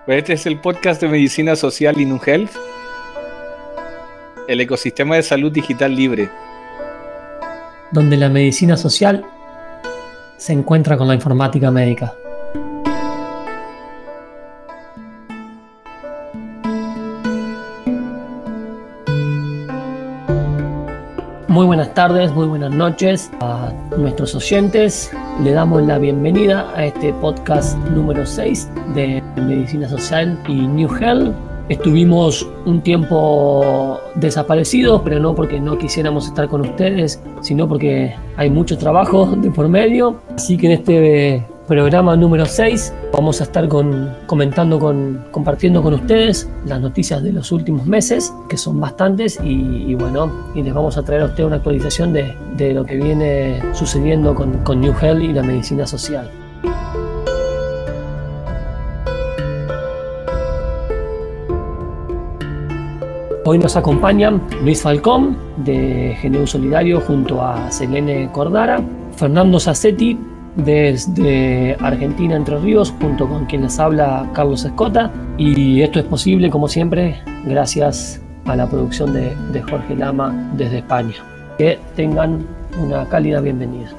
Pues este es el podcast de Medicina Social y New Health, el ecosistema de salud digital libre, donde la medicina social se encuentra con la informática médica. Muy buenas tardes, muy buenas noches a nuestros oyentes. Le damos la bienvenida a este podcast número 6 de Medicina Social y New Health. Estuvimos un tiempo desaparecidos, pero no porque no quisiéramos estar con ustedes, sino porque hay mucho trabajo de por medio. Así que en este programa número 6 vamos a estar compartiendo con ustedes las noticias de los últimos meses, que son bastantes, y les vamos a traer a ustedes una actualización de lo que viene sucediendo con New Health y la medicina social. Hoy nos acompañan Luis Falcón de GNU Solidario junto a Selene Cordara, Fernando Sassetti desde Argentina, Entre Ríos, junto con quien les habla Carlos Escota, y esto es posible, como siempre, gracias a la producción de Jorge Lama desde España. Que tengan una cálida bienvenida.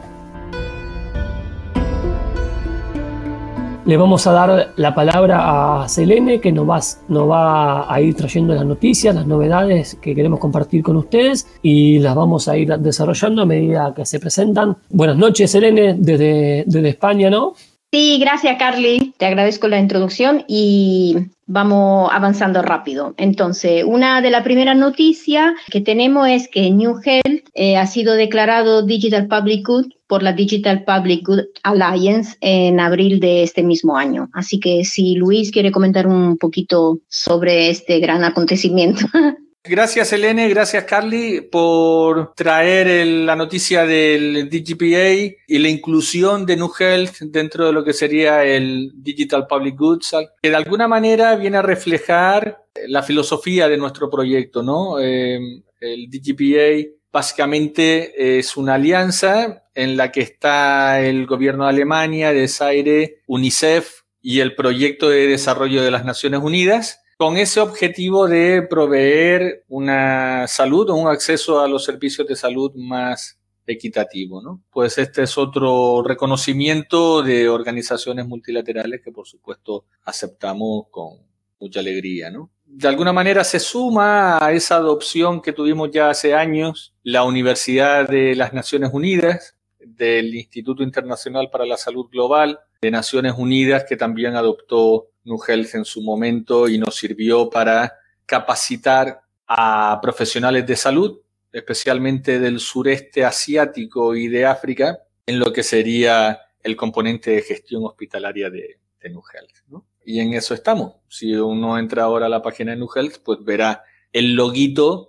Le vamos a dar la palabra a Selene, que nos va a ir trayendo las noticias, las novedades que queremos compartir con ustedes, y las vamos a ir desarrollando a medida que se presentan. Buenas noches, Selene, desde España, ¿no? Sí, gracias, Carly. Te agradezco la introducción y vamos avanzando rápido. Entonces, una de las primeras noticias que tenemos es que New Health ha sido declarado Digital Public Good por la Digital Public Good Alliance en abril de este mismo año. Así que si Luis quiere comentar un poquito sobre este gran acontecimiento. Gracias, Helene, gracias, Carly, por traer la noticia del DGPA y la inclusión de New Health dentro de lo que sería el Digital Public Goods, que de alguna manera viene a reflejar la filosofía de nuestro proyecto, ¿no? El DGPA básicamente es una alianza en la que está el gobierno de Alemania, de Zaire, UNICEF y el Proyecto de Desarrollo de las Naciones Unidas, con ese objetivo de proveer una salud o un acceso a los servicios de salud más equitativo, ¿no? Pues este es otro reconocimiento de organizaciones multilaterales que, por supuesto, aceptamos con mucha alegría, ¿no? De alguna manera se suma a esa adopción que tuvimos ya hace años la Universidad de las Naciones Unidas, del Instituto Internacional para la Salud Global de Naciones Unidas, que también adoptó New Health en su momento y nos sirvió para capacitar a profesionales de salud, especialmente del sureste asiático y de África, en lo que sería el componente de gestión hospitalaria de New Health, ¿no? Y en eso estamos. Si uno entra ahora a la página de New Health, pues verá el loguito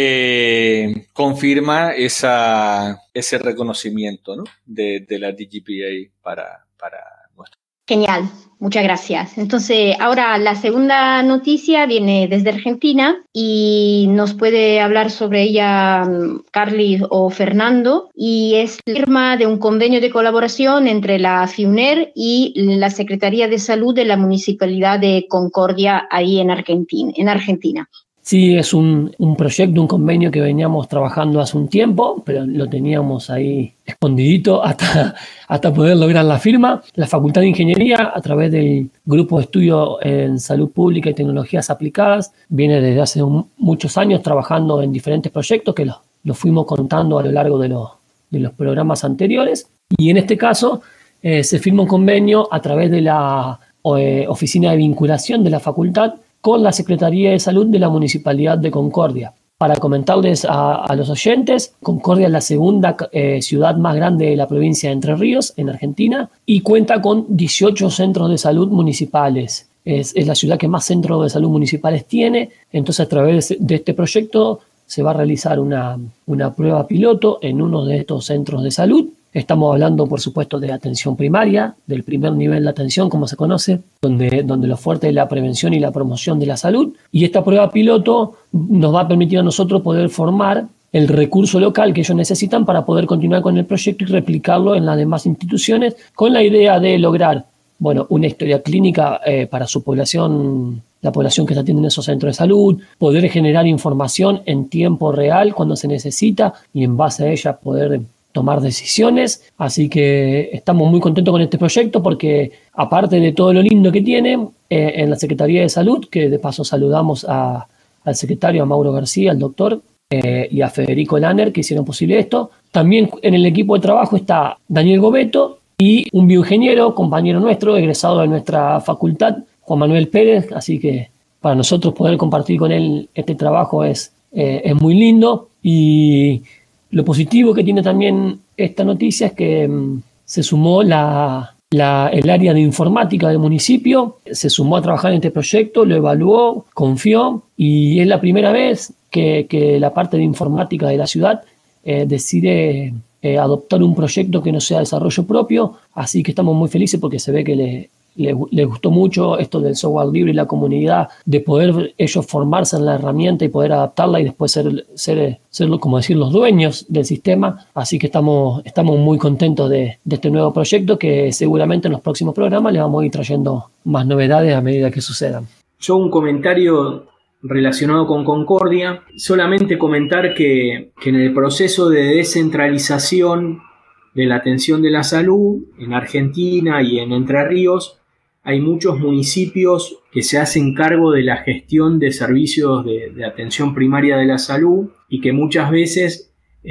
que confirma ese reconocimiento, ¿no? de la DGPA para nuestro. Genial, muchas gracias. Entonces, ahora la segunda noticia viene desde Argentina y nos puede hablar sobre ella Carly o Fernando, y es la firma de un convenio de colaboración entre la FIUNER y la Secretaría de Salud de la Municipalidad de Concordia, ahí en Argentina. Sí, es un proyecto, un convenio que veníamos trabajando hace un tiempo, pero lo teníamos ahí escondidito hasta poder lograr la firma. La Facultad de Ingeniería, a través del Grupo de Estudio en Salud Pública y Tecnologías Aplicadas, viene desde hace muchos años trabajando en diferentes proyectos que los fuimos contando a lo largo de los programas anteriores. Y en este caso se firma un convenio a través de la Oficina de Vinculación de la Facultad con la Secretaría de Salud de la Municipalidad de Concordia. Para comentarles a los oyentes, Concordia es la segunda ciudad más grande de la provincia de Entre Ríos, en Argentina, y cuenta con 18 centros de salud municipales. Es la ciudad que más centros de salud municipales tiene. Entonces, a través de este proyecto se va a realizar una prueba piloto en uno de estos centros de salud. Estamos hablando, por supuesto, de atención primaria, del primer nivel de atención, como se conoce, donde lo fuerte es la prevención y la promoción de la salud. Y esta prueba piloto nos va a permitir a nosotros poder formar el recurso local que ellos necesitan para poder continuar con el proyecto y replicarlo en las demás instituciones, con la idea de lograr bueno, una historia clínica para su población, la población que se atiende en esos centros de salud, poder generar información en tiempo real cuando se necesita y en base a ella poder tomar decisiones. Así que estamos muy contentos con este proyecto porque aparte de todo lo lindo que tiene en la Secretaría de Salud, que de paso saludamos al secretario, a Mauro García, al doctor, y a Federico Lanner, que hicieron posible esto. También en el equipo de trabajo está Daniel Gobeto y un bioingeniero, compañero nuestro, egresado de nuestra facultad, Juan Manuel Pérez. Así que para nosotros poder compartir con él este trabajo es muy lindo. Y lo positivo que tiene también esta noticia es que se sumó el área de informática del municipio, se sumó a trabajar en este proyecto, lo evaluó, confió, y es la primera vez que la parte de informática de la ciudad decide adoptar un proyecto que no sea desarrollo propio. Así que estamos muy felices porque se ve que le gustó mucho esto del software libre y la comunidad, de poder ellos formarse en la herramienta y poder adaptarla y después ser como decir, los dueños del sistema. Así que estamos muy contentos de este nuevo proyecto, que seguramente en los próximos programas les vamos a ir trayendo más novedades a medida que sucedan. Yo un comentario relacionado con Concordia, solamente comentar que en el proceso de descentralización de la atención de la salud en Argentina y en Entre Ríos, hay muchos municipios que se hacen cargo de la gestión de servicios de atención primaria de la salud y que muchas veces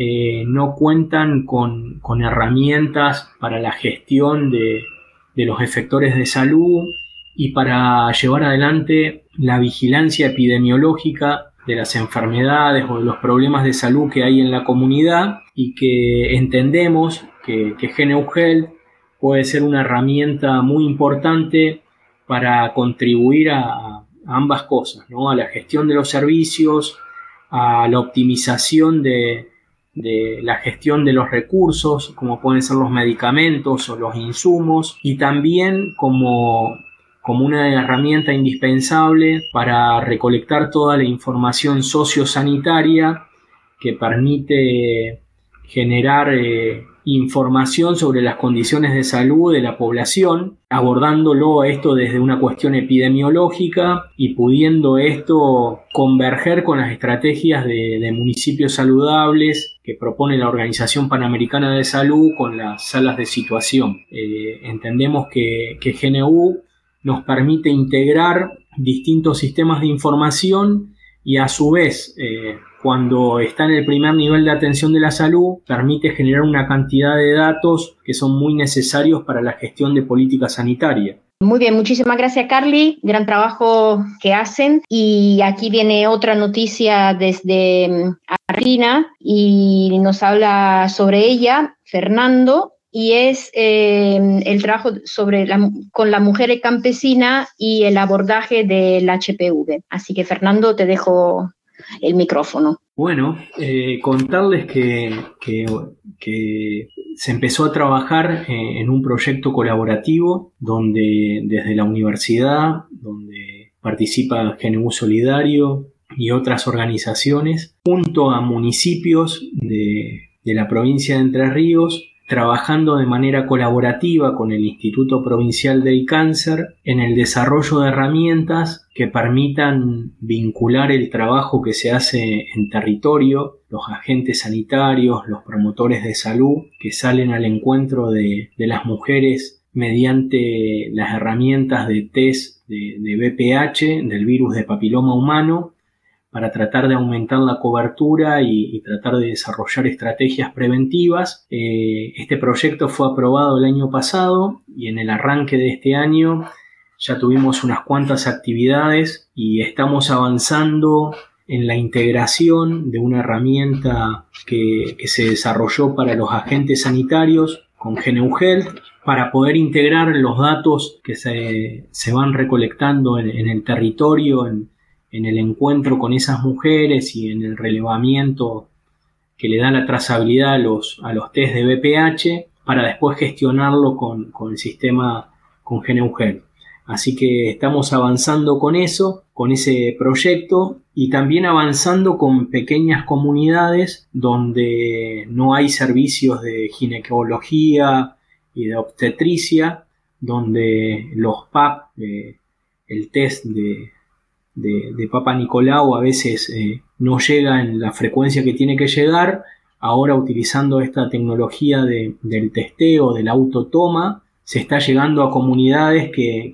no cuentan con herramientas para la gestión de los efectores de salud y para llevar adelante la vigilancia epidemiológica de las enfermedades o de los problemas de salud que hay en la comunidad, y que entendemos que GNU Health puede ser una herramienta muy importante para contribuir a ambas cosas, ¿no? A la gestión de los servicios, a la optimización de la gestión de los recursos, como pueden ser los medicamentos o los insumos, y también como una herramienta indispensable para recolectar toda la información sociosanitaria que permite generar información sobre las condiciones de salud de la población, abordándolo esto desde una cuestión epidemiológica y pudiendo esto converger con las estrategias de municipios saludables que propone la Organización Panamericana de Salud con las salas de situación. Entendemos que GNU nos permite integrar distintos sistemas de información y a su vez, cuando está en el primer nivel de atención de la salud, permite generar una cantidad de datos que son muy necesarios para la gestión de política sanitaria. Muy bien, muchísimas gracias, Carly. Gran trabajo que hacen. Y aquí viene otra noticia desde Argentina y nos habla sobre ella Fernando, y es el trabajo con la mujer campesina y el abordaje del HPV. Así que, Fernando, te dejo el micrófono. Bueno, contarles que se empezó a trabajar en un proyecto colaborativo donde desde la universidad, donde participa GNU Solidario y otras organizaciones, junto a municipios de la provincia de Entre Ríos, trabajando de manera colaborativa con el Instituto Provincial del Cáncer en el desarrollo de herramientas que permitan vincular el trabajo que se hace en territorio, los agentes sanitarios, los promotores de salud que salen al encuentro de las mujeres mediante las herramientas de test de VPH, del virus de papiloma humano, para tratar de aumentar la cobertura y tratar de desarrollar estrategias preventivas. Este proyecto fue aprobado el año pasado y en el arranque de este año ya tuvimos unas cuantas actividades y estamos avanzando en la integración de una herramienta que se desarrolló para los agentes sanitarios con GNU Health para poder integrar los datos que se van recolectando en el territorio, en el encuentro con esas mujeres y en el relevamiento que le da la trazabilidad a los test de VPH para después gestionarlo con el sistema con GNU Health. Así que estamos avanzando con eso, con ese proyecto, y también avanzando con pequeñas comunidades donde no hay servicios de ginecología y de obstetricia, donde los PAP, el test de Papa Nicolau a veces no llega en la frecuencia que tiene que llegar. Ahora, utilizando esta tecnología del testeo, del autotoma, se está llegando a comunidades que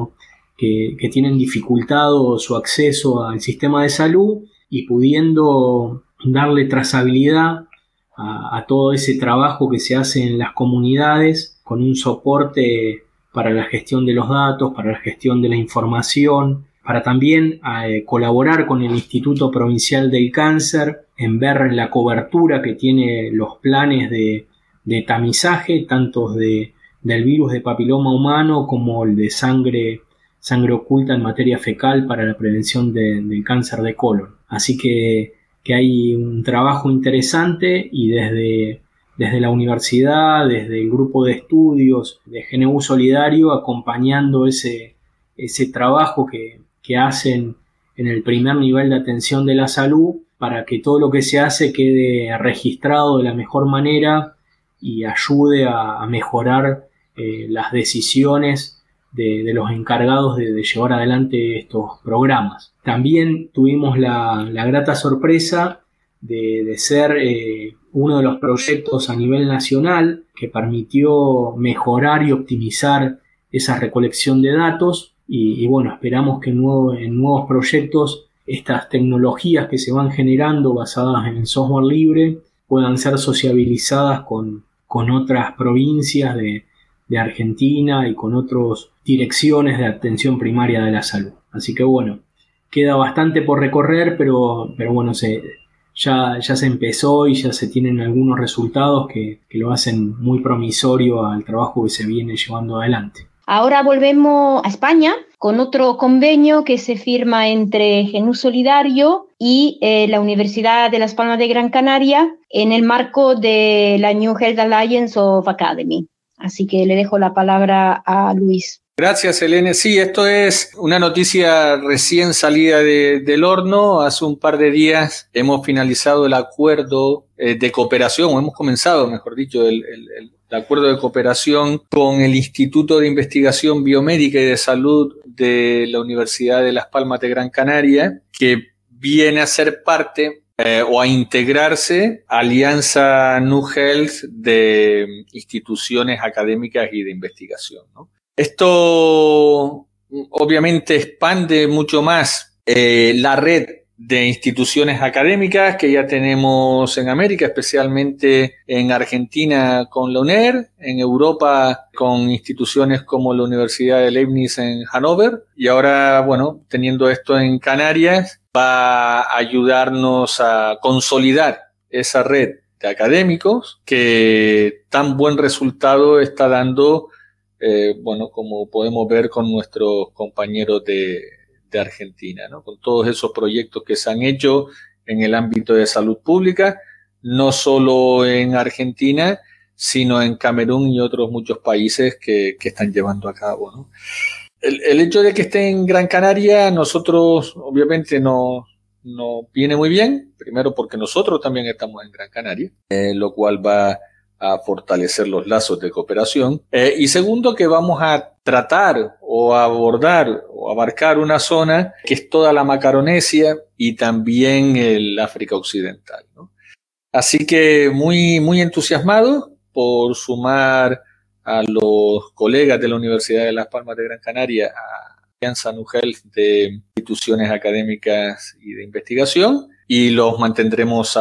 tienen dificultado su acceso al sistema de salud, y pudiendo darle trazabilidad a todo ese trabajo que se hace en las comunidades, con un soporte para la gestión de los datos, para la gestión de la información, para también colaborar con el Instituto Provincial del Cáncer en ver la cobertura que tiene los planes de tamizaje, tanto del virus de papiloma humano como el de sangre oculta en materia fecal para la prevención del cáncer de colon. Así que hay un trabajo interesante, y desde la universidad, desde el grupo de estudios de GNU Solidario, acompañando ese trabajo que hacen en el primer nivel de atención de la salud, para que todo lo que se hace quede registrado de la mejor manera y ayude a mejorar las decisiones de los encargados de llevar adelante estos programas. También tuvimos la grata sorpresa de ser uno de los proyectos a nivel nacional que permitió mejorar y optimizar esa recolección de datos, y bueno, esperamos que en nuevos proyectos estas tecnologías que se van generando basadas en software libre puedan ser sociabilizadas con otras provincias de Argentina y con otras direcciones de atención primaria de la salud. Así que bueno, queda bastante por recorrer, pero bueno, ya se empezó y ya se tienen algunos resultados que lo hacen muy promisorio al trabajo que se viene llevando adelante. Ahora volvemos a España con otro convenio que se firma entre GNU Solidario y la Universidad de Las Palmas de Gran Canaria en el marco de la New Health Alliance of Academy. Así que le dejo la palabra a Luis. Gracias, Helene. Sí, esto es una noticia recién salida del horno. Hace un par de días hemos finalizado el acuerdo de cooperación, o hemos comenzado, mejor dicho, el acuerdo de cooperación con el Instituto de Investigación Biomédica y de Salud de la Universidad de Las Palmas de Gran Canaria, que viene a ser parte o a integrarse a Alianza New Health de instituciones académicas y de investigación, ¿no? Esto obviamente expande mucho más la red de instituciones académicas que ya tenemos en América, especialmente en Argentina con la UNER, en Europa con instituciones como la Universidad de Leibniz en Hannover, y ahora, bueno, teniendo esto en Canarias, va a ayudarnos a consolidar esa red de académicos que tan buen resultado está dando, como podemos ver con nuestros compañeros de Argentina, ¿no? Con todos esos proyectos que se han hecho en el ámbito de salud pública, no solo en Argentina, sino en Camerún y otros muchos países que están llevando a cabo, ¿no? El hecho de que esté en Gran Canaria, nosotros obviamente nos viene muy bien, primero porque nosotros también estamos en Gran Canaria, lo cual va a fortalecer los lazos de cooperación, y segundo, que vamos a tratar o a abordar o abarcar una zona que es toda la Macaronesia y también el África Occidental, ¿no? Así que muy, muy entusiasmado por sumar a los colegas de la Universidad de Las Palmas de Gran Canaria a Alianza New Health de instituciones académicas y de investigación, y los mantendremos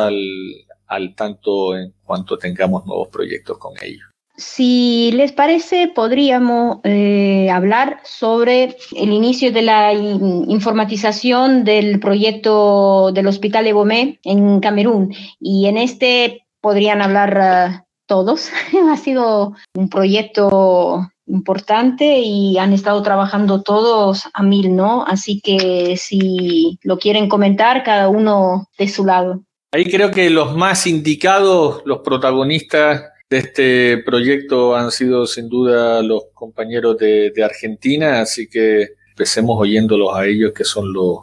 al tanto en cuanto tengamos nuevos proyectos con ellos. Si les parece, podríamos hablar sobre el inicio de la informatización del proyecto del Hospital Ebomé en Camerún. Y en este podrían hablar todos. Ha sido un proyecto importante y han estado trabajando todos a 1000, ¿no? Así que si lo quieren comentar, cada uno de su lado. Ahí creo que los más indicados, los protagonistas de este proyecto han sido sin duda los compañeros de Argentina, así que empecemos oyéndolos a ellos, que son los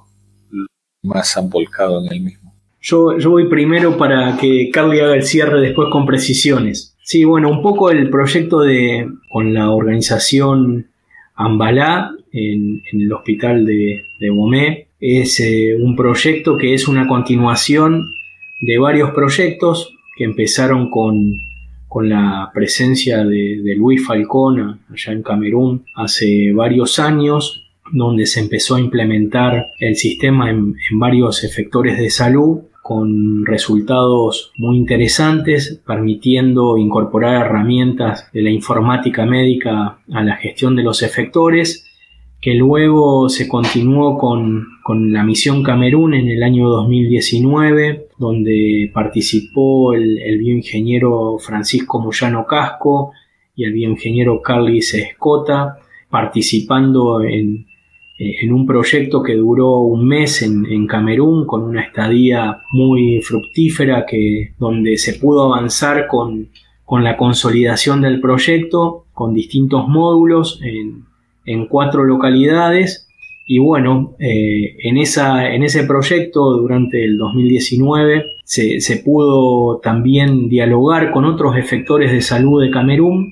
más han volcado en el mismo. Yo voy primero para que Carly haga el cierre después con precisiones. Sí, bueno, un poco el proyecto con la organización Ambalá en el hospital de Bomé es un proyecto que es una continuación de varios proyectos que empezaron con la presencia de Luis Falcón allá en Camerún hace varios años, donde se empezó a implementar el sistema en varios efectores de salud con resultados muy interesantes, permitiendo incorporar herramientas de la informática médica a la gestión de los efectores, que luego se continuó con la misión Camerún en el año 2019, donde participó el bioingeniero Francisco Moyano Casco y el bioingeniero Carlis Escota, participando en un proyecto que duró un mes en Camerún, con una estadía muy fructífera donde se pudo avanzar con la consolidación del proyecto, con distintos módulos en 4 localidades. Y bueno, en ese proyecto durante el 2019 se pudo también dialogar con otros efectores de salud de Camerún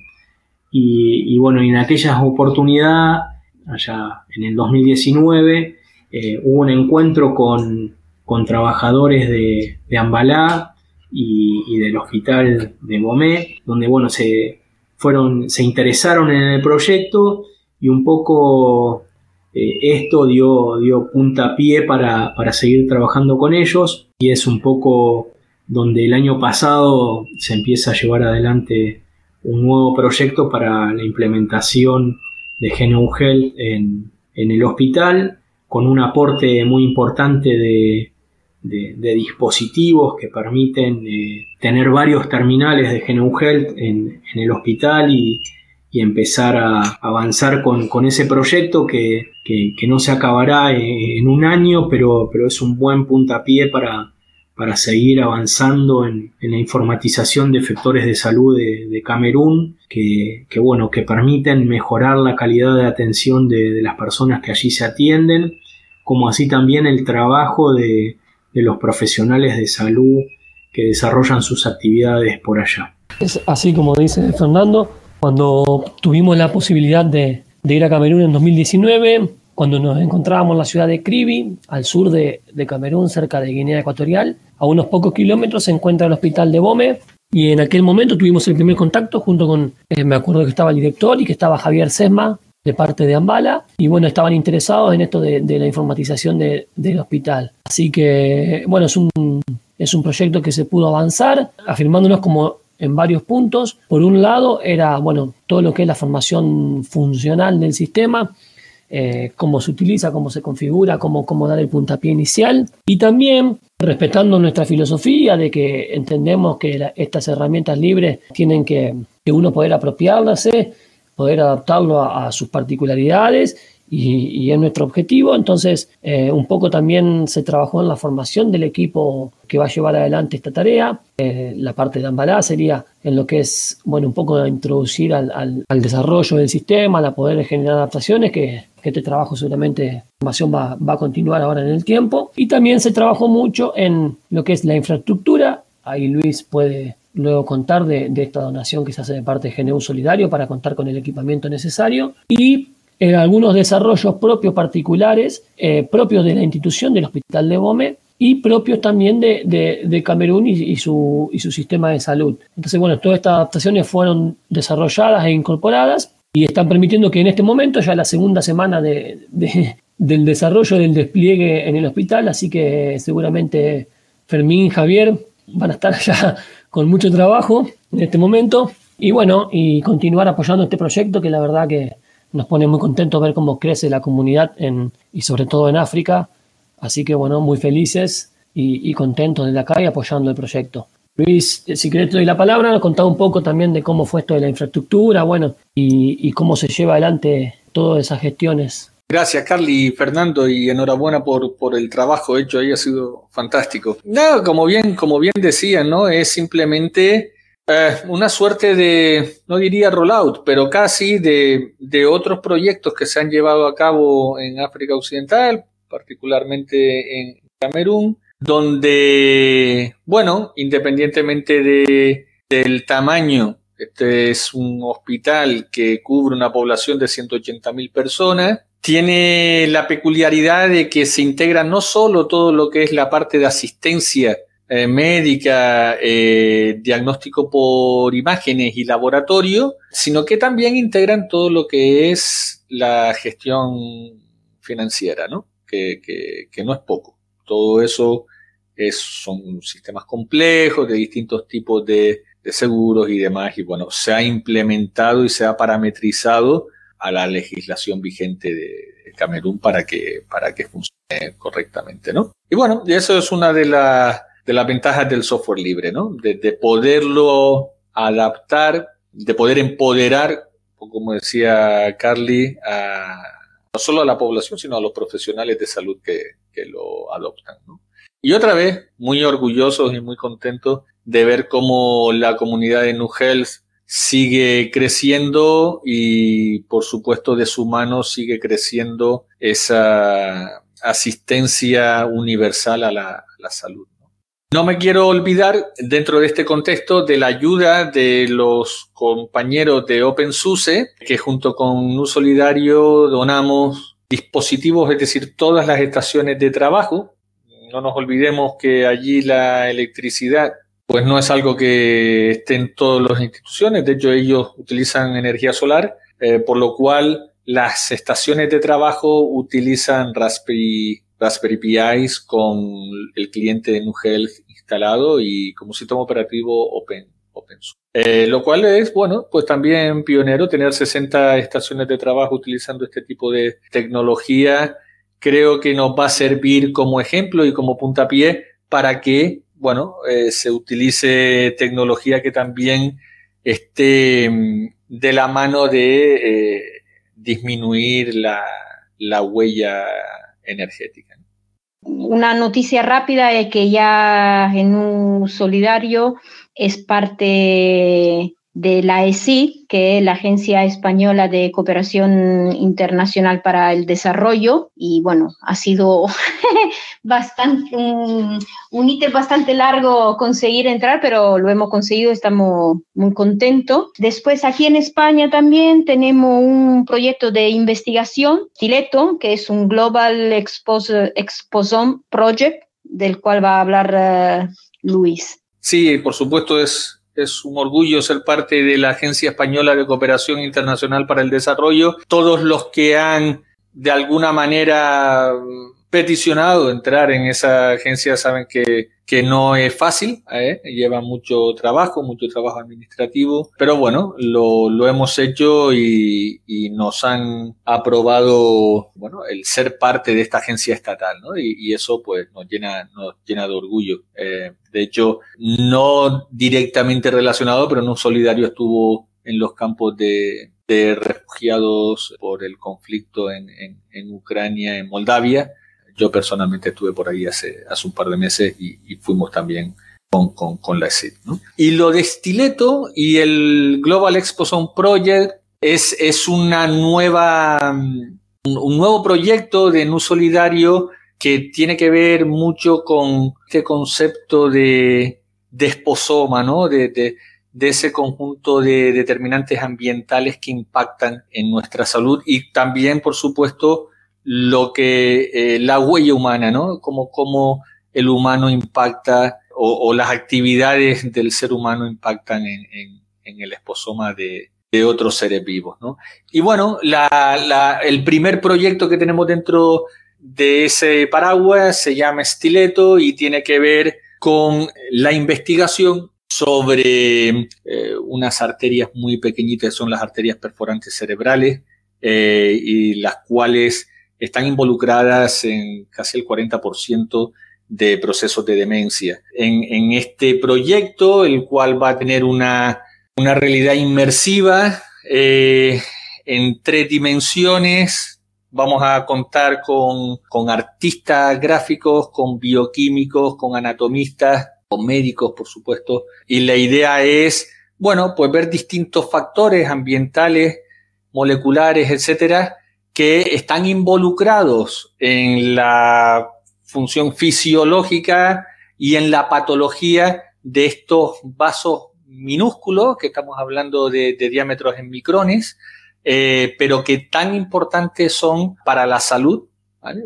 y bueno, en aquellas oportunidades, allá en el 2019, hubo un encuentro con trabajadores de Ambalá y del hospital de Bomé, donde bueno, se interesaron en el proyecto y un poco esto dio puntapié para seguir trabajando con ellos, y es un poco donde el año pasado se empieza a llevar adelante un nuevo proyecto para la implementación de GNU Health en el hospital, con un aporte muy importante de dispositivos que permiten tener varios terminales de GNU Health en el hospital y empezar a avanzar con ese proyecto que no se acabará en un año, pero es un buen puntapié para seguir avanzando en la informatización de efectores de salud de Camerún, que permiten mejorar la calidad de atención de las personas que allí se atienden, como así también el trabajo de los profesionales de salud que desarrollan sus actividades por allá. Es así como dice Fernando, cuando tuvimos la posibilidad de ir a Camerún en 2019, cuando nos encontrábamos en la ciudad de Kribi, al sur de Camerún, cerca de Guinea Ecuatorial, a unos pocos kilómetros se encuentra el hospital de Bomé, y en aquel momento tuvimos el primer contacto junto con, me acuerdo que estaba el director y que estaba Javier Sesma, de parte de Ambala, y bueno, estaban interesados en esto de la informatización del hospital. Así que, bueno, es un proyecto que se pudo avanzar, afirmándonos como en varios puntos. Por un lado era, bueno, todo lo que es la formación funcional del sistema, cómo se utiliza, cómo se configura, cómo dar el puntapié inicial, y también respetando nuestra filosofía de que entendemos que estas herramientas libres tienen que uno poder apropiarlas, poder adaptarlo a sus particularidades, y es nuestro objetivo. Entonces, un poco también se trabajó en la formación del equipo que va a llevar adelante esta tarea. La parte de Ambalá sería en lo que es, bueno, un poco de introducir al desarrollo del sistema, a poder generar adaptaciones, que este trabajo seguramente, la formación va a continuar ahora en el tiempo. Y también se trabajó mucho en lo que es la infraestructura. Ahí Luis puede luego contar de esta donación que se hace de parte de GNU Solidario para contar con el equipamiento necesario, y algunos desarrollos propios particulares, propios de la institución del Hospital de Bomé y propios también de Camerún y su sistema de salud. Entonces, bueno, todas estas adaptaciones fueron desarrolladas e incorporadas y están permitiendo que en este momento, ya la segunda semana del desarrollo del despliegue en el hospital, así que seguramente Fermín y Javier van a estar ya con mucho trabajo en este momento, y bueno, y continuar apoyando este proyecto, que la verdad que nos pone muy contentos ver cómo crece la comunidad y sobre todo en África. Así que bueno, muy felices y contentos desde acá y apoyando el proyecto. Luis, si querés te doy la palabra, contá un poco también de cómo fue esto de la infraestructura, bueno, y cómo se lleva adelante todas esas gestiones. Gracias, Carly y Fernando, y enhorabuena por el trabajo hecho ahí, ha sido fantástico. No, como bien decían, ¿no? Es simplemente una suerte de, no diría rollout, pero casi de otros proyectos que se han llevado a cabo en África Occidental, particularmente en Camerún, donde, bueno, independientemente del tamaño Este es un hospital que cubre una población de 180.000 personas. Tiene la peculiaridad de que se integra no solo todo lo que es la parte de asistencia médica, diagnóstico por imágenes y laboratorio, sino que también integran todo lo que es la gestión financiera, ¿no? Que no es poco. Todo eso son sistemas complejos de distintos tipos de seguros y demás, y bueno, se ha implementado y se ha parametrizado a la legislación vigente de Camerún para que funcione correctamente, ¿no? Y bueno, y eso es una de las ventajas del software libre, ¿no? De poderlo adaptar, de poder empoderar, como decía Carly, no solo a la población, sino a los profesionales de salud que lo adoptan, ¿no? Y otra vez, muy orgullosos y muy contentos de ver cómo la comunidad de NUHealth sigue creciendo y, por supuesto, de su mano sigue creciendo esa asistencia universal a la salud. No me quiero olvidar, dentro de este contexto, de la ayuda de los compañeros de OpenSUSE, que junto con Nu Solidario donamos dispositivos, es decir, todas las estaciones de trabajo. No nos olvidemos que allí la electricidad pues no es algo que esté en todas las instituciones. De hecho, ellos utilizan energía solar, por lo cual las estaciones de trabajo utilizan Raspberry Pis con el cliente de NUHealth instalado y como sistema operativo OpenSUSE. Lo cual es, bueno, pues también pionero, tener 60 estaciones de trabajo utilizando este tipo de tecnología. Creo que nos va a servir como ejemplo y como puntapié para que, bueno, se utilice tecnología que también esté de la mano de disminuir la huella energética. Una noticia rápida es que ya Nu Solidario es parte de la ESI, que es la Agencia Española de Cooperación Internacional para el Desarrollo, y bueno, ha sido un ítem bastante largo conseguir entrar, pero lo hemos conseguido, estamos muy contentos. Después, aquí en España también tenemos un proyecto de investigación, Stiletto, que es un Global Exposome Project, del cual va a hablar Luis. Sí, por supuesto, es un orgullo ser parte de la Agencia Española de Cooperación Internacional para el Desarrollo. Todos los que han de alguna manera peticionado entrar en esa agencia saben que no es fácil, lleva mucho trabajo administrativo, pero bueno, lo hemos hecho y nos han aprobado, bueno, el ser parte de esta agencia estatal, ¿no? Y eso pues nos llena de orgullo. De hecho, no directamente relacionado, pero Nu Solidario estuvo en los campos de refugiados por el conflicto en Ucrania, en Moldavia. Yo personalmente estuve por ahí hace un par de meses y fuimos también con la ESID, ¿no? Y lo de Stiletto y el Global Exposome Project es un nuevo proyecto de Nu Solidario que tiene que ver mucho con este concepto de exposoma, ¿no? De ese conjunto de determinantes ambientales que impactan en nuestra salud y también, por supuesto, lo que la huella humana, ¿no? Cómo el humano impacta o las actividades del ser humano impactan en el exposoma de otros seres vivos, ¿no? Y bueno, el primer proyecto que tenemos dentro de ese paraguas se llama Stiletto y tiene que ver con la investigación sobre unas arterias muy pequeñitas, son las arterias perforantes cerebrales, y las cuales están involucradas en casi el 40% de procesos de demencia. En este proyecto, el cual va a tener una realidad inmersiva en 3 dimensiones, vamos a contar con artistas gráficos, con bioquímicos, con anatomistas, con médicos, por supuesto. Y la idea es, bueno, pues ver distintos factores ambientales, moleculares, etcétera, que están involucrados en la función fisiológica y en la patología de estos vasos minúsculos, que estamos hablando de diámetros en micrones, pero que tan importantes son para la salud, ¿vale?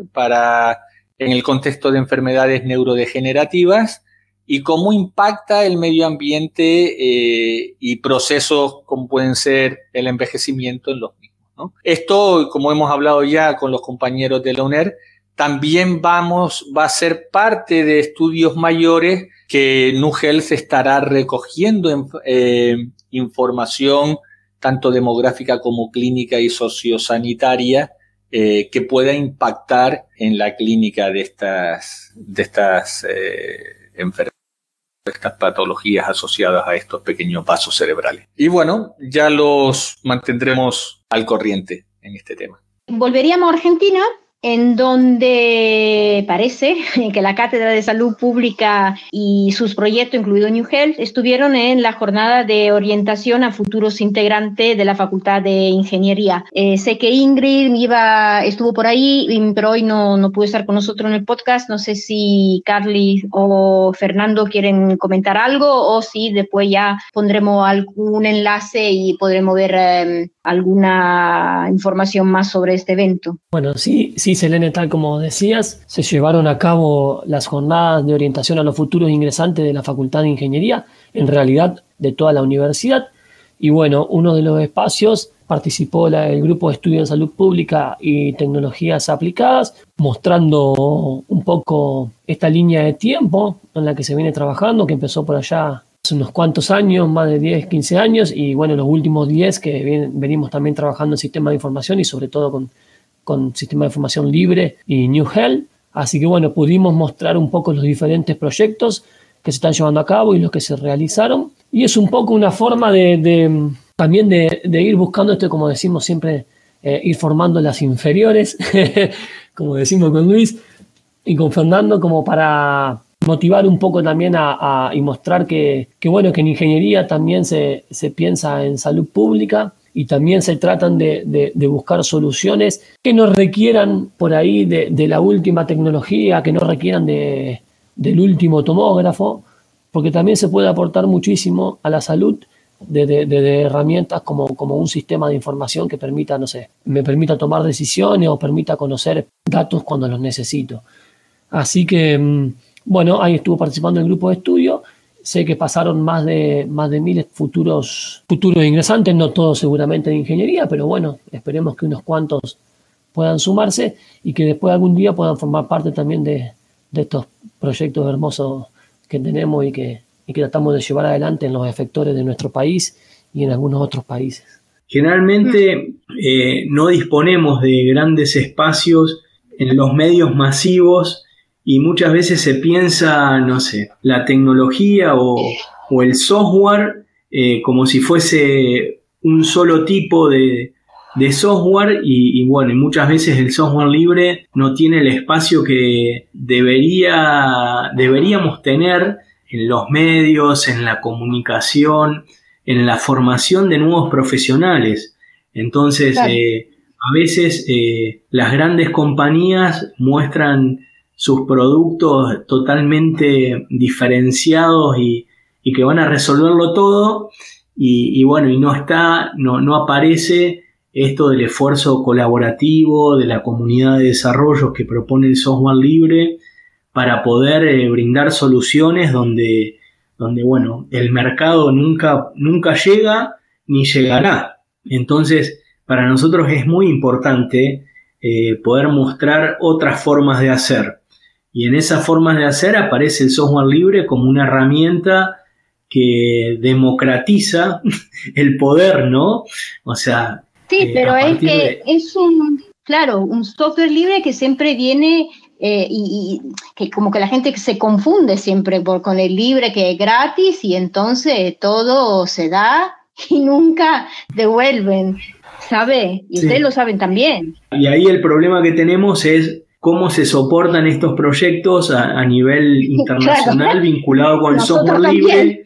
En el contexto de enfermedades neurodegenerativas, y cómo impacta el medio ambiente y procesos como pueden ser el envejecimiento en los mismos, ¿no? Esto, como hemos hablado ya con los compañeros de la UNER, también va a ser parte de estudios mayores que NUHealth estará recogiendo información tanto demográfica como clínica y sociosanitaria que pueda impactar en la clínica de estas enfermedades, estas patologías asociadas a estos pequeños vasos cerebrales. Y bueno, ya los mantendremos al corriente en este tema. Volveríamos a Argentina, en donde parece que la Cátedra de Salud Pública y sus proyectos, incluido NUHealth, estuvieron en la jornada de orientación a futuros integrantes de la Facultad de Ingeniería. Sé que Ingrid estuvo por ahí, pero hoy no pudo estar con nosotros en el podcast. No sé si Carly o Fernando quieren comentar algo, o si después ya pondremos algún enlace y podremos ver alguna información más sobre este evento. Bueno, sí, Selene, tal como decías, se llevaron a cabo las jornadas de orientación a los futuros ingresantes de la Facultad de Ingeniería, en realidad de toda la universidad. Y bueno, uno de los espacios participó el Grupo de Estudio en Salud Pública y Tecnologías Aplicadas, mostrando un poco esta línea de tiempo en la que se viene trabajando, que empezó por allá hace unos cuantos años, más de 10, 15 años, y bueno, los últimos 10 que venimos también trabajando en sistemas de información y sobre todo con Sistema de Información Libre y NUHealth. Así que bueno, pudimos mostrar un poco los diferentes proyectos que se están llevando a cabo y los que se realizaron. Y es un poco una forma también de ir buscando esto, como decimos siempre, ir formando las inferiores, como decimos con Luis y con Fernando, como para motivar un poco también y mostrar que bueno, que en ingeniería también se piensa en salud pública. Y también se tratan de buscar soluciones que no requieran por ahí de la última tecnología, que no requieran del último tomógrafo, porque también se puede aportar muchísimo a la salud de herramientas como un sistema de información que permita, no sé, me permita tomar decisiones o permita conocer datos cuando los necesito. Así que, bueno, ahí estuvo participando el grupo de estudio. Sé que pasaron más de 1.000 futuros ingresantes, no todos seguramente de ingeniería, pero bueno, esperemos que unos cuantos puedan sumarse y que después algún día puedan formar parte también de estos proyectos hermosos que tenemos y que tratamos de llevar adelante en los efectores de nuestro país y en algunos otros países. Generalmente no disponemos de grandes espacios en los medios masivos. Y muchas veces se piensa, no sé, la tecnología o el software como si fuese un solo tipo de software y bueno, y muchas veces el software libre no tiene el espacio que deberíamos tener en los medios, en la comunicación, en la formación de nuevos profesionales. Entonces, claro. A veces las grandes compañías muestran sus productos totalmente diferenciados y que van a resolverlo todo y bueno, y no aparece esto del esfuerzo colaborativo de la comunidad de desarrollo que propone el software libre para poder brindar soluciones donde bueno, el mercado nunca llega ni llegará. Entonces, para nosotros es muy importante poder mostrar otras formas de hacer. Y en esas formas de hacer aparece el software libre como una herramienta que democratiza el poder, ¿no? O sea... Sí, pero es que es un software libre que siempre viene y que como que la gente se confunde siempre con el libre que es gratis y entonces todo se da y nunca devuelven, ¿sabe? Y ustedes lo saben también. Y ahí el problema que tenemos es cómo se soportan estos proyectos a nivel internacional vinculado con el software libre,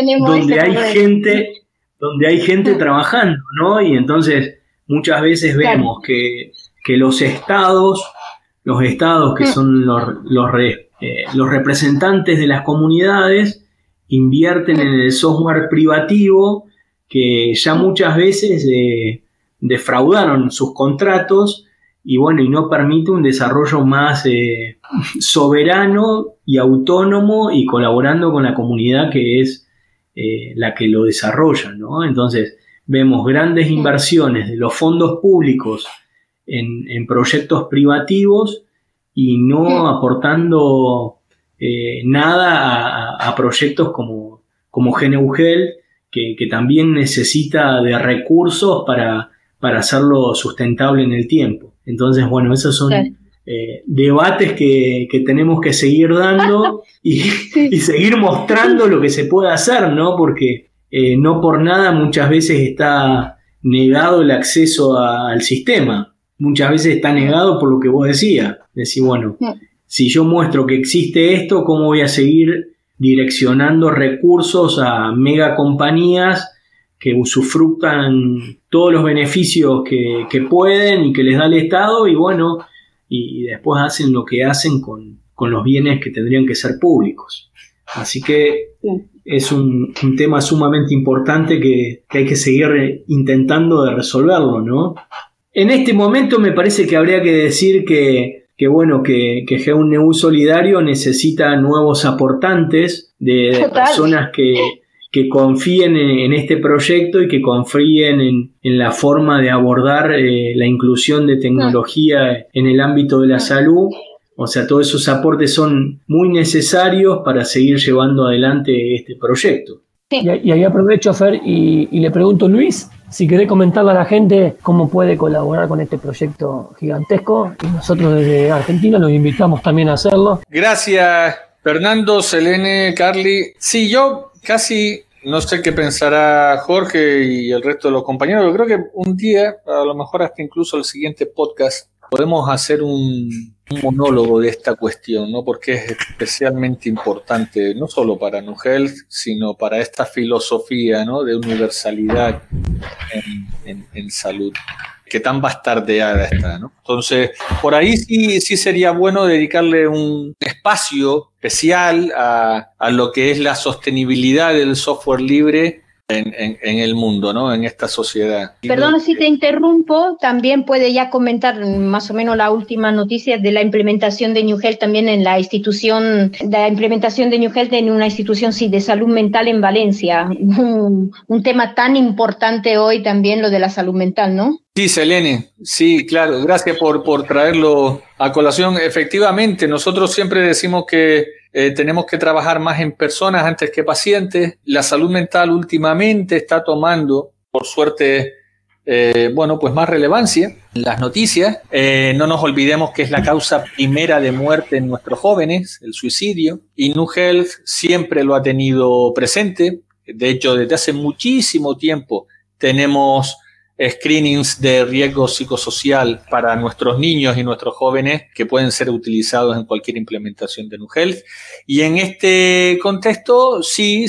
donde hay gente trabajando, ¿no? Y entonces muchas veces vemos que los estados que son los representantes de las comunidades invierten en el software privativo, que ya muchas veces defraudaron sus contratos y no permite un desarrollo más soberano y autónomo y colaborando con la comunidad que es la que lo desarrolla, ¿no? Entonces vemos grandes inversiones de los fondos públicos en proyectos privativos y no aportando nada a proyectos como GNU Health, que también necesita de recursos para hacerlo sustentable en el tiempo. Entonces, esos son debates que tenemos que seguir dando y seguir mostrando lo que se puede hacer, ¿no? Porque no por nada muchas veces está negado el acceso al sistema. Muchas veces está negado por lo que vos decías. Decir, si yo muestro que existe esto, ¿cómo voy a seguir direccionando recursos a megacompañías que usufructan todos los beneficios que pueden y que les da el Estado y después hacen lo que hacen con los bienes que tendrían que ser públicos? Así que es un tema sumamente importante que hay que seguir intentando de resolverlo, ¿no? En este momento me parece que habría que decir que GNU Solidario necesita nuevos aportantes de personas que confíen en este proyecto y que confíen en la forma de abordar la inclusión de tecnología en el ámbito de la salud. O sea, todos esos aportes son muy necesarios para seguir llevando adelante este proyecto. Y ahí aprovecho, Fer, y le pregunto, Luis, si querés comentarle a la gente cómo puede colaborar con este proyecto gigantesco, y nosotros desde Argentina los invitamos también a hacerlo. Gracias, Fernando, Selene, Carly. Sí, yo casi no sé qué pensará Jorge y el resto de los compañeros, pero creo que un día, a lo mejor hasta incluso el siguiente podcast, podemos hacer un monólogo de esta cuestión, ¿no? Porque es especialmente importante, no solo para GNU Health, sino para esta filosofía, ¿no?, de universalidad en salud, que tan bastardeada está, ¿no? Entonces, por ahí sí sería bueno dedicarle un espacio especial a lo que es la sostenibilidad del software libre en el mundo, ¿no?, en esta sociedad. Perdona si te interrumpo, también puede ya comentar más o menos la última noticia de la implementación de GNU Health también en la institución, la implementación de GNU Health en una institución de salud mental en Valencia, un tema tan importante hoy también, lo de la salud mental, ¿no? Sí, Selene, sí, claro, gracias por traerlo a colación. Efectivamente, nosotros siempre decimos que tenemos que trabajar más en personas antes que pacientes. La salud mental últimamente está tomando, por suerte, pues más relevancia en las noticias. No nos olvidemos que es la causa primera de muerte en nuestros jóvenes, el suicidio, y GNU Health siempre lo ha tenido presente. De hecho, desde hace muchísimo tiempo tenemos screenings de riesgo psicosocial para nuestros niños y nuestros jóvenes que pueden ser utilizados en cualquier implementación de GNU Health. Y en este contexto, sí,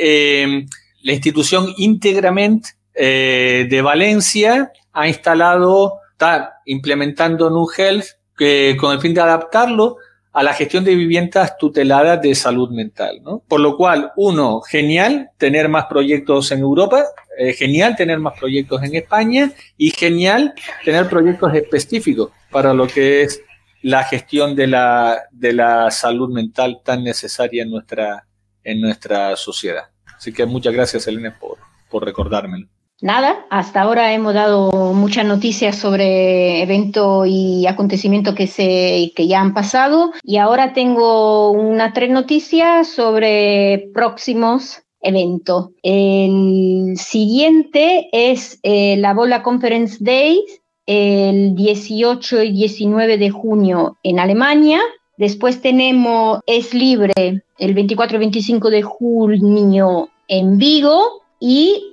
la institución Integrament de Valencia está implementando GNU Health con el fin de adaptarlo a la gestión de viviendas tuteladas de salud mental, ¿no? Por lo cual, genial tener más proyectos en Europa, genial tener más proyectos en España y genial tener proyectos específicos para lo que es la gestión de la salud mental tan necesaria en nuestra sociedad. Así que muchas gracias, Selene, por recordármelo. Nada, hasta ahora hemos dado muchas noticias sobre eventos y acontecimientos que ya han pasado, y ahora tengo 3 noticias sobre próximos eventos. El siguiente es la Bola Conference Days, el 18 y 19 de junio en Alemania. Después tenemos Es Libre el 24 y 25 de junio en Vigo. Y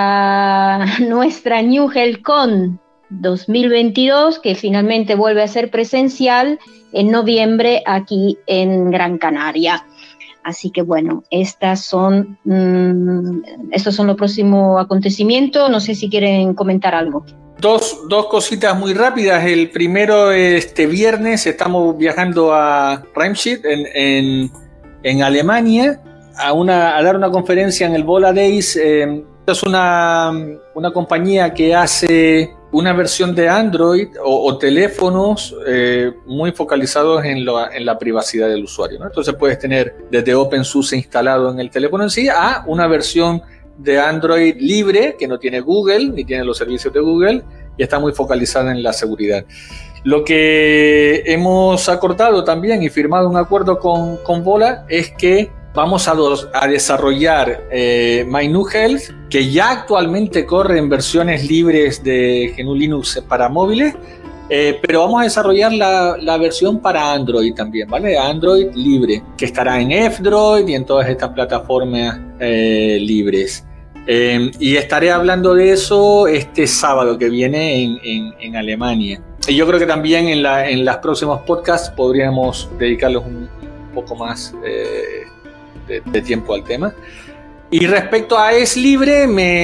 nuestra GNU Health Con 2022, que finalmente vuelve a ser presencial en noviembre aquí en Gran Canaria. Así que estos son los próximos acontecimientos. No sé si quieren comentar algo. Dos cositas muy rápidas. El primero, este viernes estamos viajando a Remscheid en Alemania, a dar una conferencia en el Vola Days. Es una compañía que hace una versión de Android o teléfonos muy focalizados en la privacidad del usuario, ¿no? Entonces puedes tener desde OpenSUSE instalado en el teléfono en sí a una versión de Android libre que no tiene Google ni tiene los servicios de Google y está muy focalizada en la seguridad. Lo que hemos acordado también y firmado un acuerdo con Vola es que vamos a desarrollar GNU Health, que ya actualmente corre en versiones libres de GNU Linux para móviles, pero vamos a desarrollar la versión para Android también, ¿vale? Android libre, que estará en F-Droid y en todas estas plataformas libres. Y estaré hablando de eso este sábado que viene en Alemania. Y yo creo que también en los próximos podcasts podríamos dedicarles un poco más de tiempo al tema. Y respecto a Es Libre,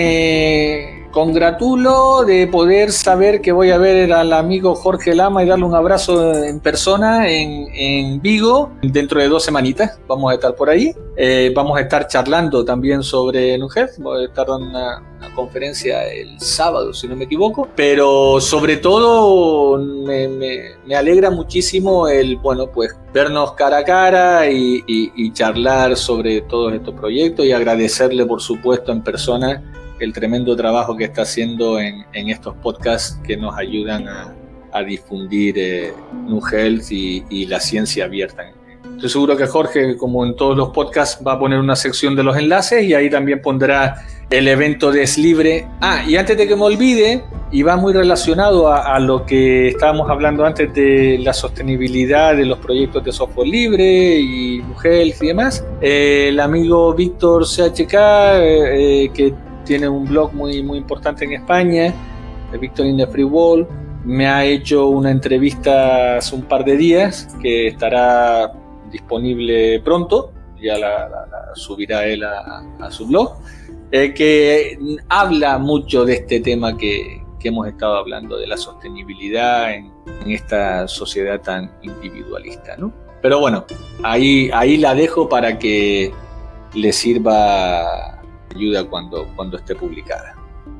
me congratulo de poder saber que voy a ver al amigo Jorge Lama y darle un abrazo en persona en Vigo dentro de 2 semanitas. Vamos a estar por ahí. Vamos a estar charlando también sobre GNU Health. Voy a estar dando una conferencia el sábado, si no me equivoco. Pero sobre todo me alegra muchísimo pues vernos cara a cara y charlar sobre todos estos proyectos y agradecerle, por supuesto, en persona el tremendo trabajo que está haciendo en estos podcasts que nos ayudan a difundir GNU Health y la ciencia abierta. Estoy seguro que Jorge, como en todos los podcasts, va a poner una sección de los enlaces y ahí también pondrá el evento de Es Libre. Y antes de que me olvide, y va muy relacionado a lo que estábamos hablando antes de la sostenibilidad de los proyectos de software libre y GNU Health y demás, el amigo Víctor CHK, que tiene un blog muy importante en España, de Victor in the Free World, me ha hecho una entrevista hace un par de días que estará disponible pronto, ya la subirá él a su blog, que habla mucho de este tema que hemos estado hablando, de la sostenibilidad en esta sociedad tan individualista, ¿no? Pero bueno, ahí la dejo para que le sirva ayuda cuando esté publicada.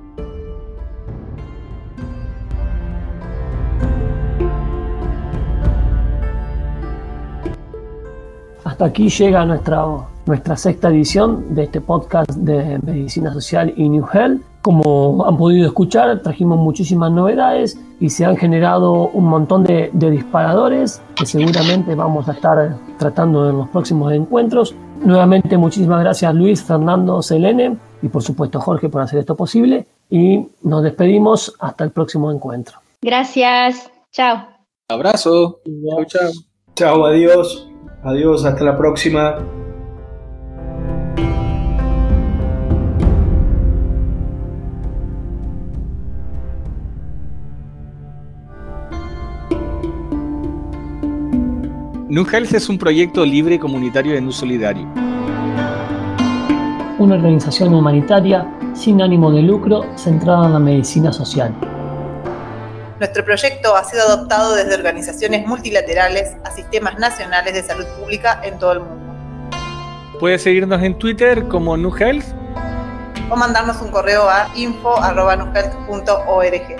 Hasta aquí llega nuestra 6ª edición de este podcast de Medicina Social y GNU Health. Como han podido escuchar, trajimos muchísimas novedades y se han generado un montón de disparadores que seguramente vamos a estar tratando en los próximos encuentros. Nuevamente, muchísimas gracias Luis, Fernando, Selene y por supuesto Jorge por hacer esto posible. Y nos despedimos hasta el próximo encuentro. Gracias. Chao. Abrazo. Chao. Chao, adiós. Adiós, hasta la próxima. GNU Health es un proyecto libre comunitario de GNU Solidario. Una organización humanitaria sin ánimo de lucro centrada en la medicina social. Nuestro proyecto ha sido adoptado desde organizaciones multilaterales a sistemas nacionales de salud pública en todo el mundo. Puedes seguirnos en Twitter como GNU Health o mandarnos un correo a info@gnuhealth.org.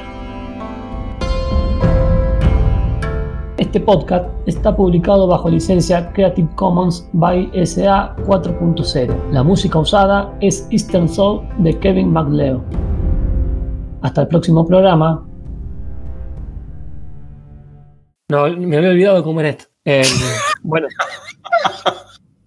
Este podcast está publicado bajo licencia Creative Commons by SA 4.0. La música usada es Eastern Soul de Kevin MacLeod. Hasta el próximo programa. No, me había olvidado de cómo era esto. Bueno.